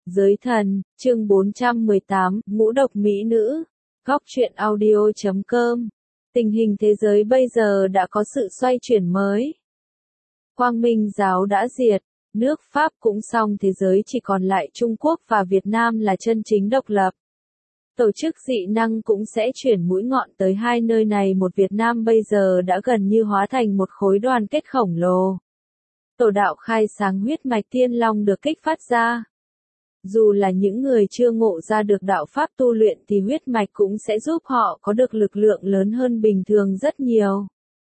Giới thần, chương 418, ngũ độc mỹ nữ. Góc truyện audio.com. Tình hình thế giới bây giờ đã có sự xoay chuyển mới. Quang Minh giáo đã diệt, nước Pháp cũng xong, thế giới chỉ còn lại Trung Quốc và Việt Nam là chân chính độc lập. Tổ chức dị năng cũng sẽ chuyển mũi ngọn tới hai nơi này, một Việt Nam bây giờ đã gần như hóa thành một khối đoàn kết khổng lồ. Tổ đạo khai sáng huyết mạch Thiên Long được kích phát ra. Dù là những người chưa ngộ ra được đạo pháp tu luyện thì huyết mạch cũng sẽ giúp họ có được lực lượng lớn hơn bình thường rất nhiều.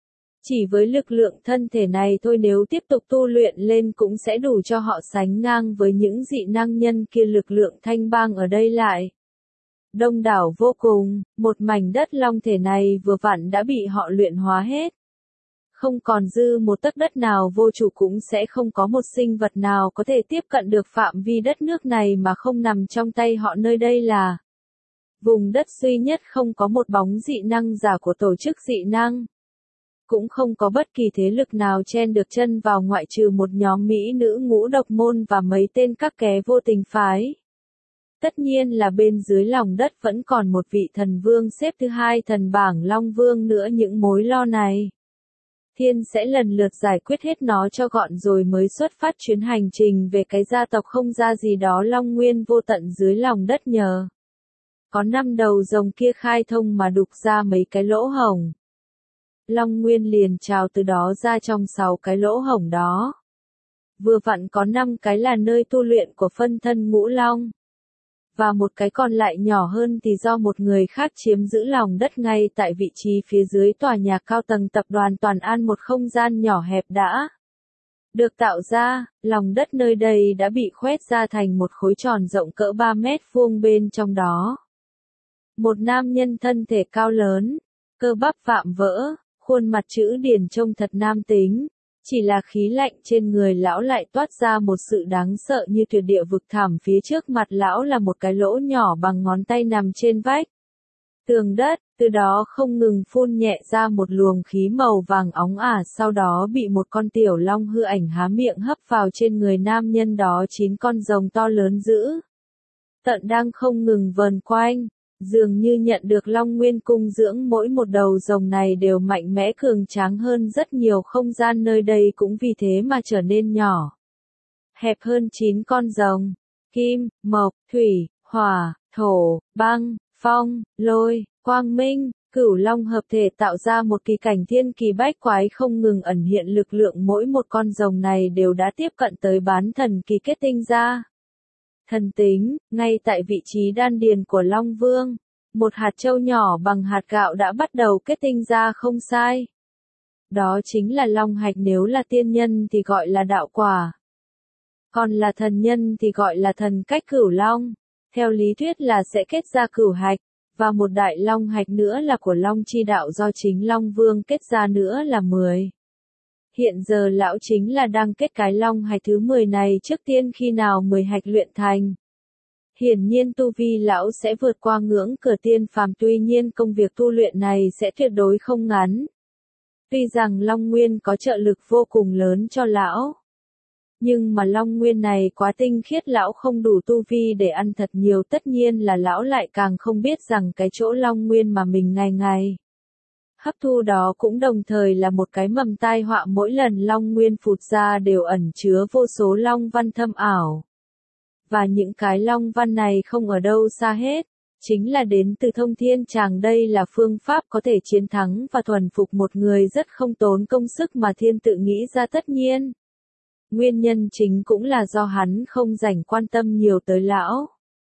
Chỉ với lực lượng thân thể này thôi, nếu tiếp tục tu luyện lên cũng sẽ đủ cho họ sánh ngang với những dị năng nhân kia. Lực lượng thanh bang ở đây lại đông đảo vô cùng, một mảnh đất long thể này vừa vặn đã bị họ luyện hóa hết. Không còn dư một tấc đất nào, vô chủ cũng sẽ không có một sinh vật nào có thể tiếp cận được phạm vi đất nước này mà không nằm trong tay họ. Nơi đây là vùng đất duy nhất không có một bóng dị năng giả của tổ chức dị năng. Cũng không có bất kỳ thế lực nào chen được chân vào ngoại trừ một nhóm mỹ nữ ngũ độc môn và mấy tên các ké vô tình phái. Tất nhiên là bên dưới lòng đất vẫn còn một vị thần vương xếp thứ hai thần bảng Long Vương nữa. Những mối lo này Thiên sẽ lần lượt giải quyết hết nó cho gọn rồi mới xuất phát chuyến hành trình về cái gia tộc không ra gì đó Long Nguyên vô tận dưới lòng đất. Nhờ có 5 đầu rồng kia khai thông mà đục ra mấy cái lỗ hổng. Long Nguyên liền trào từ đó ra, trong 6 cái lỗ hổng đó vừa vặn có 5 cái là nơi tu luyện của phân thân Ngũ Long. Và một cái còn lại nhỏ hơn thì do một người khác chiếm giữ lòng đất ngay tại vị trí phía dưới tòa nhà cao tầng tập đoàn Toàn An. Một không gian nhỏ hẹp đã được tạo ra, lòng đất nơi đây đã bị khoét ra thành một khối tròn rộng cỡ 3 mét vuông. Bên trong đó một nam nhân thân thể cao lớn, cơ bắp vạm vỡ, khuôn mặt chữ điển trông thật nam tính. Chỉ là khí lạnh trên người lão lại toát ra một sự đáng sợ như tuyệt địa vực thẳm. Phía trước mặt lão là một cái lỗ nhỏ bằng ngón tay nằm trên vách tường đất, từ đó không ngừng phun nhẹ ra một luồng khí màu vàng óng ả, sau đó bị một con tiểu long hư ảnh há miệng hấp vào. Trên người nam nhân đó 9 con rồng to lớn dữ tợn đang không ngừng vờn quanh, dường như nhận được Long Nguyên cung dưỡng. Mỗi một đầu rồng này đều mạnh mẽ cường tráng hơn rất nhiều. Không gian nơi đây cũng vì thế mà trở nên nhỏ hẹp hơn. 9 con rồng kim, mộc, thủy, hỏa, thổ, băng, phong, lôi, quang minh, cửu long hợp thể tạo ra một kỳ cảnh thiên kỳ bách quái không ngừng ẩn hiện lực lượng. Mỗi một con rồng này đều đã tiếp cận tới bán thần kỳ kết tinh ra. Thần tính, ngay tại vị trí đan điền của Long Vương, một hạt châu nhỏ bằng hạt gạo đã bắt đầu kết tinh ra. Không sai, đó chính là long hạch. Nếu là tiên nhân thì gọi là đạo quả, còn là thần nhân thì gọi là thần cách cửu long. Theo lý thuyết là sẽ kết ra cửu hạch, và một đại long hạch nữa là của Long chi đạo do chính Long Vương kết ra nữa là 10. Hiện giờ lão chính là đang kết cái long hạch thứ 10 này. Trước tiên khi nào 10 hạch luyện thành, hiển nhiên tu vi lão sẽ vượt qua ngưỡng cửa tiên phàm. Tuy nhiên công việc tu luyện này sẽ tuyệt đối không ngắn. Tuy rằng Long Nguyên có trợ lực vô cùng lớn cho lão, nhưng mà Long Nguyên này quá tinh khiết, lão không đủ tu vi để ăn thật nhiều. Tất nhiên là lão lại càng không biết rằng cái chỗ Long Nguyên mà mình ngày ngày hấp thu đó cũng đồng thời là một cái mầm tai họa. Mỗi lần Long Nguyên phụt ra đều ẩn chứa vô số long văn thâm ảo. Và những cái long văn này không ở đâu xa hết, chính là đến từ thông thiên tràng. Đây là phương pháp có thể chiến thắng và thuần phục một người rất không tốn công sức mà thiên tự nghĩ ra. Tất nhiên, nguyên nhân chính cũng là do hắn không dành quan tâm nhiều tới lão,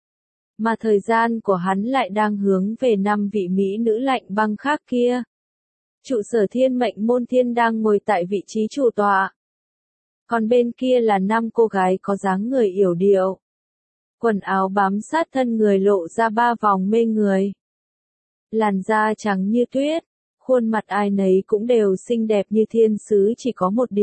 mà thời gian của hắn lại đang hướng về 5 vị mỹ nữ lạnh băng khác kia. Trụ sở thiên mệnh môn thiên đang ngồi tại vị trí chủ tọa. Còn bên kia là 5 cô gái có dáng người yểu điệu. Quần áo bám sát thân người lộ ra 3 vòng mê người. Làn da trắng như tuyết, khuôn mặt ai nấy cũng đều xinh đẹp như thiên sứ. Chỉ có một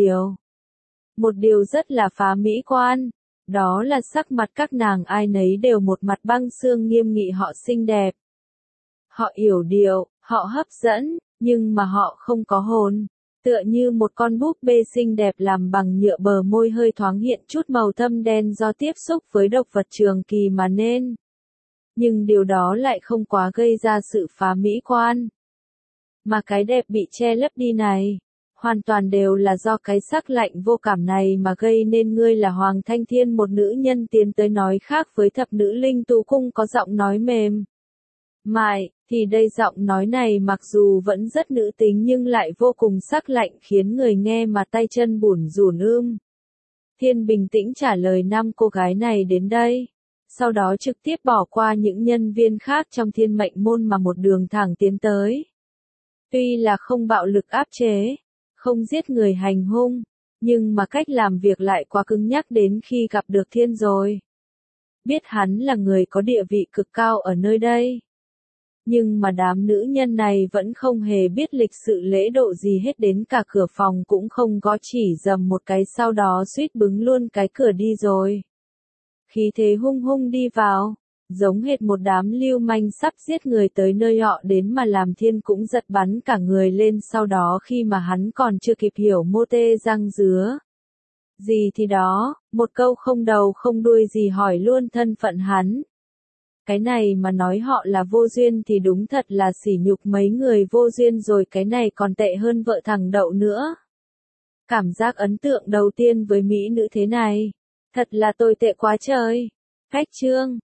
điều rất là phá mỹ quan. Đó là sắc mặt các nàng ai nấy đều một mặt băng xương nghiêm nghị. Họ xinh đẹp, họ yểu điệu, họ hấp dẫn, nhưng mà họ không có hồn. Tựa như một con búp bê xinh đẹp làm bằng nhựa, bờ môi hơi thoáng hiện chút màu thâm đen do tiếp xúc với độc vật trường kỳ mà nên. Nhưng điều đó lại không quá gây ra sự phá mỹ quan. Mà cái đẹp bị che lấp đi này, hoàn toàn đều là do cái sắc lạnh vô cảm này mà gây nên. Ngươi là Hoàng Thanh Thiên, một nữ nhân tiến tới nói khác với thập nữ linh tú cung có giọng nói mềm mại, thì đây giọng nói này mặc dù vẫn rất nữ tính nhưng lại vô cùng sắc lạnh khiến người nghe mà tay chân bủn rủn. Thiên bình tĩnh trả lời 5 cô gái này đến đây. Sau đó trực tiếp bỏ qua những nhân viên khác trong thiên mệnh môn mà một đường thẳng tiến tới. Tuy là không bạo lực áp chế, không giết người hành hung, nhưng mà cách làm việc lại quá cứng nhắc đến khi gặp được Thiên rồi. Biết hắn là người có địa vị cực cao ở nơi đây. Nhưng mà đám nữ nhân này vẫn không hề biết lịch sự lễ độ gì hết, đến cả cửa phòng cũng không có, chỉ dầm một cái sau đó suýt bứng luôn cái cửa đi rồi. Khí thế hung hung đi vào, giống hệt một đám lưu manh sắp giết người tới nơi họ đến mà làm Thiên cũng giật bắn cả người lên. Sau đó khi mà hắn còn chưa kịp hiểu mô tê răng dứa gì thì đó, một câu không đầu không đuôi gì hỏi luôn thân phận hắn. Cái này mà nói họ là vô duyên thì đúng thật là sỉ nhục mấy người vô duyên rồi, cái này còn tệ hơn vợ thằng Đậu nữa. Cảm giác ấn tượng đầu tiên với mỹ nữ thế này, thật là tồi tệ quá trời. Khách trương